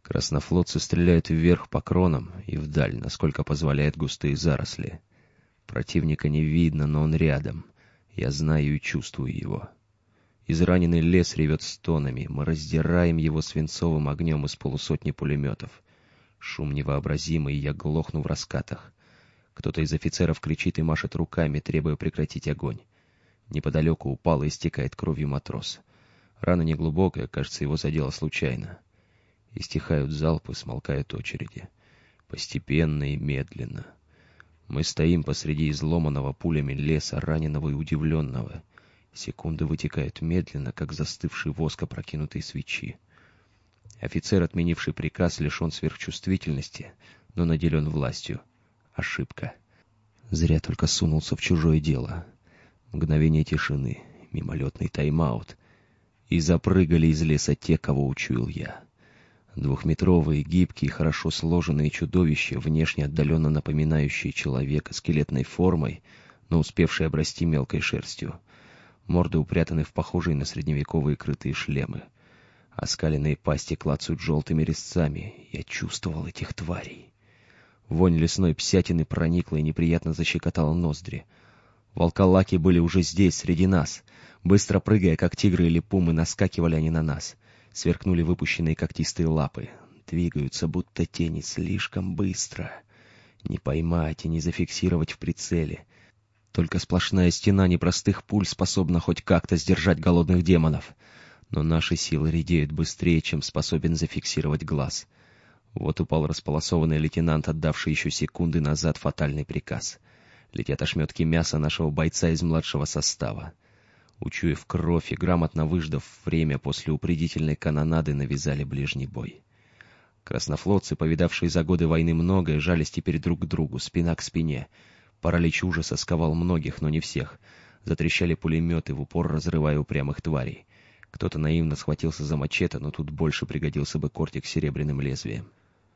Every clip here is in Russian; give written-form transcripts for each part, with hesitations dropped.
Краснофлотцы стреляют вверх по кронам и вдаль, насколько позволяют густые заросли. Противника не видно, но он рядом. Я знаю и чувствую его. Израненный лес ревет стонами, мы раздираем его свинцовым огнем из полусотни пулеметов. Шум невообразимый, я глохну в раскатах. Кто-то из офицеров кричит и машет руками, требуя прекратить огонь. Неподалеку упал и истекает кровью матрос. Рана неглубокая, кажется, его задело случайно. И стихают залпы, смолкают очереди. Постепенно и медленно. Мы стоим посреди изломанного пулями леса, раненого и удивленного. Секунды вытекают медленно, как застывший воск опрокинутой свечи. Офицер, отменивший приказ, лишен сверхчувствительности, но наделен властью. Ошибка. Зря только сунулся в чужое дело. Мгновение тишины, мимолетный тайм-аут. И запрыгали из леса те, кого учуял я. Двухметровые, гибкие, хорошо сложенные чудовища, внешне отдаленно напоминающие человека скелетной формой, но успевшие обрасти мелкой шерстью. Морды упрятаны в похожие на средневековые крытые шлемы. Оскаленные пасти клацают желтыми резцами. Я чувствовал этих тварей. Вонь лесной псятины проникла и неприятно защекотала ноздри. Волколаки были уже здесь, среди нас. Быстро прыгая, как тигры или пумы, наскакивали они на нас. Сверкнули выпущенные когтистые лапы. Двигаются, будто тени, слишком быстро. Не поймать и не зафиксировать в прицеле. Только сплошная стена непростых пуль способна хоть как-то сдержать голодных демонов. Но наши силы редеют быстрее, чем способен зафиксировать глаз. Вот упал располосованный лейтенант, отдавший еще секунды назад фатальный приказ. Летят ошметки мяса нашего бойца из младшего состава. Учуяв кровь и грамотно выждав время, после упредительной канонады навязали ближний бой. Краснофлотцы, повидавшие за годы войны многое, жались теперь друг к другу, спина к спине. Паралич ужаса сковал многих, но не всех. Затрещали пулеметы, в упор разрывая упрямых тварей. Кто-то наивно схватился за мачете, но тут больше пригодился бы кортик с серебряным лезвием.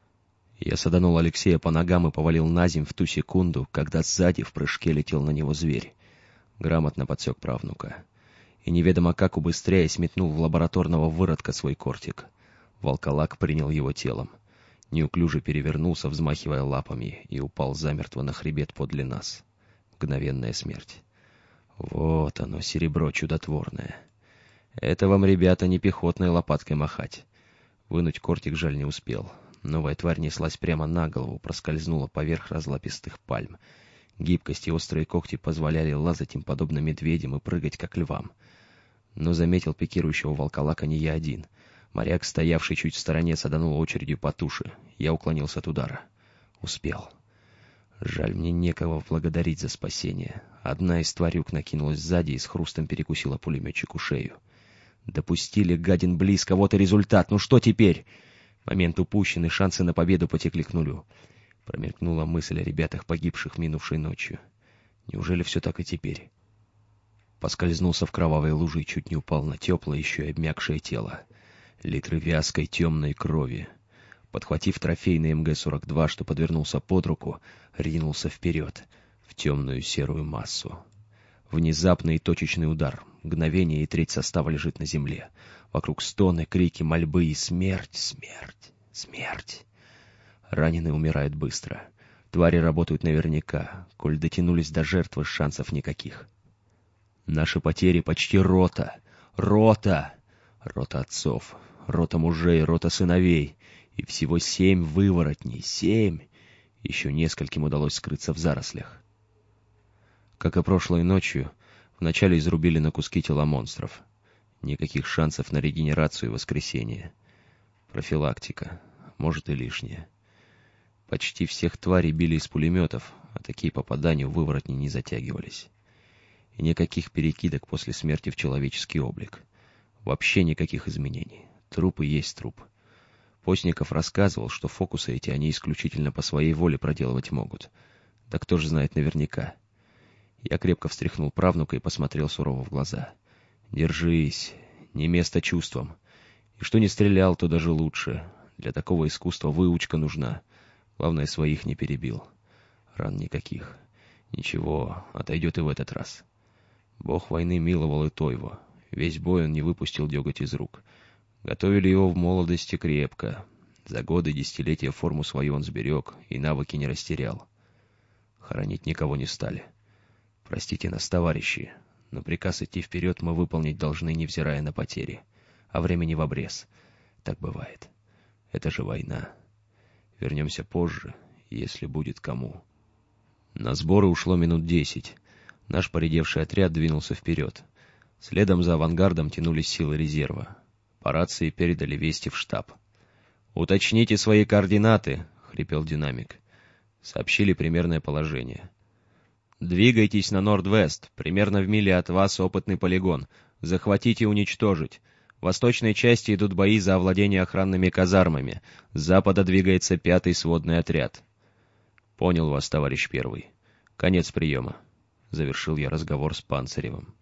Я саданул Алексея по ногам и повалил наземь в ту секунду, когда сзади в прыжке летел на него зверь. Грамотно подсек правнука. И неведомо как, убыстряясь, метнул в лабораторного выродка свой кортик. Волколак принял его телом. Неуклюже перевернулся, взмахивая лапами, и упал замертво на хребет подле нас. Мгновенная смерть. Вот оно, серебро чудотворное. Это вам, ребята, не пехотной лопаткой махать. Вынуть кортик жаль не успел. Новая тварь неслась прямо на голову, проскользнула поверх разлапистых пальм. Гибкость и острые когти позволяли лазать им подобно медведям и прыгать, как львам. Но заметил пикирующего волколака не я один. Моряк, стоявший чуть в стороне, саданул очередью по туше. Я уклонился от удара. Успел. Жаль, мне некого благодарить за спасение. Одна из тварюк накинулась сзади и с хрустом перекусила пулеметчику шею. Допустили гадин близко, вот и результат. Ну что теперь? Момент упущенный, шансы на победу потекли к нулю. Промелькнула мысль о ребятах, погибших минувшей ночью. Неужели все так и теперь? Поскользнулся в кровавой луже и чуть не упал на теплое, еще и обмякшее тело. Литры вязкой темной крови. Подхватив трофейный МГ-42, что подвернулся под руку, ринулся вперед, в темную серую массу. Внезапный и точечный удар. Мгновение, и треть состава лежит на земле. Вокруг стоны, крики, мольбы и смерть, смерть, смерть. Раненые умирают быстро. Твари работают наверняка. Коль дотянулись до жертвы, шансов никаких. Наши потери почти рота. Рота! Рота отцов, рота мужей, рота сыновей. И всего 7 выворотней. 7! Еще нескольким удалось скрыться в зарослях. Как и прошлой ночью, вначале изрубили на куски тела монстров. Никаких шансов на регенерацию и воскресение. Профилактика. Может и лишняя. Почти всех тварей били из пулеметов, а такие попадания в выворотни не затягивались. И никаких перекидок после смерти в человеческий облик. Вообще никаких изменений. Труп и есть труп. Постников рассказывал, что фокусы эти они исключительно по своей воле проделывать могут. Да кто же знает наверняка. Я крепко встряхнул правнука и посмотрел сурово в глаза. «Держись, не место чувствам. И что не стрелял, то даже лучше. Для такого искусства выучка нужна. Главное, своих не перебил. Ран никаких. Ничего, отойдет и в этот раз. Бог войны миловал и Тойву. Весь бой он не выпустил деготь из рук. Готовили его в молодости крепко. За годы, десятилетия форму свою он сберег и навыки не растерял. Хоронить никого не стали. Простите нас, товарищи, но приказ идти вперед мы выполнить должны, невзирая на потери. А времени в обрез. Так бывает. Это же война. Вернемся позже, если будет кому. На сборы ушло минут 10. Наш поредевший отряд двинулся вперед. Следом за авангардом тянулись силы резерва. По рации передали вести в штаб. «Уточните свои координаты», — хрипел динамик. Сообщили примерное положение. «Двигайтесь на Норд-Вест. Примерно в миле от вас опытный полигон. Захватить и уничтожить. В восточной части идут бои за овладение охранными казармами. С запада двигается 5-й сводный отряд». «Понял вас, товарищ первый. Конец приема», — завершил я разговор с Панциревым.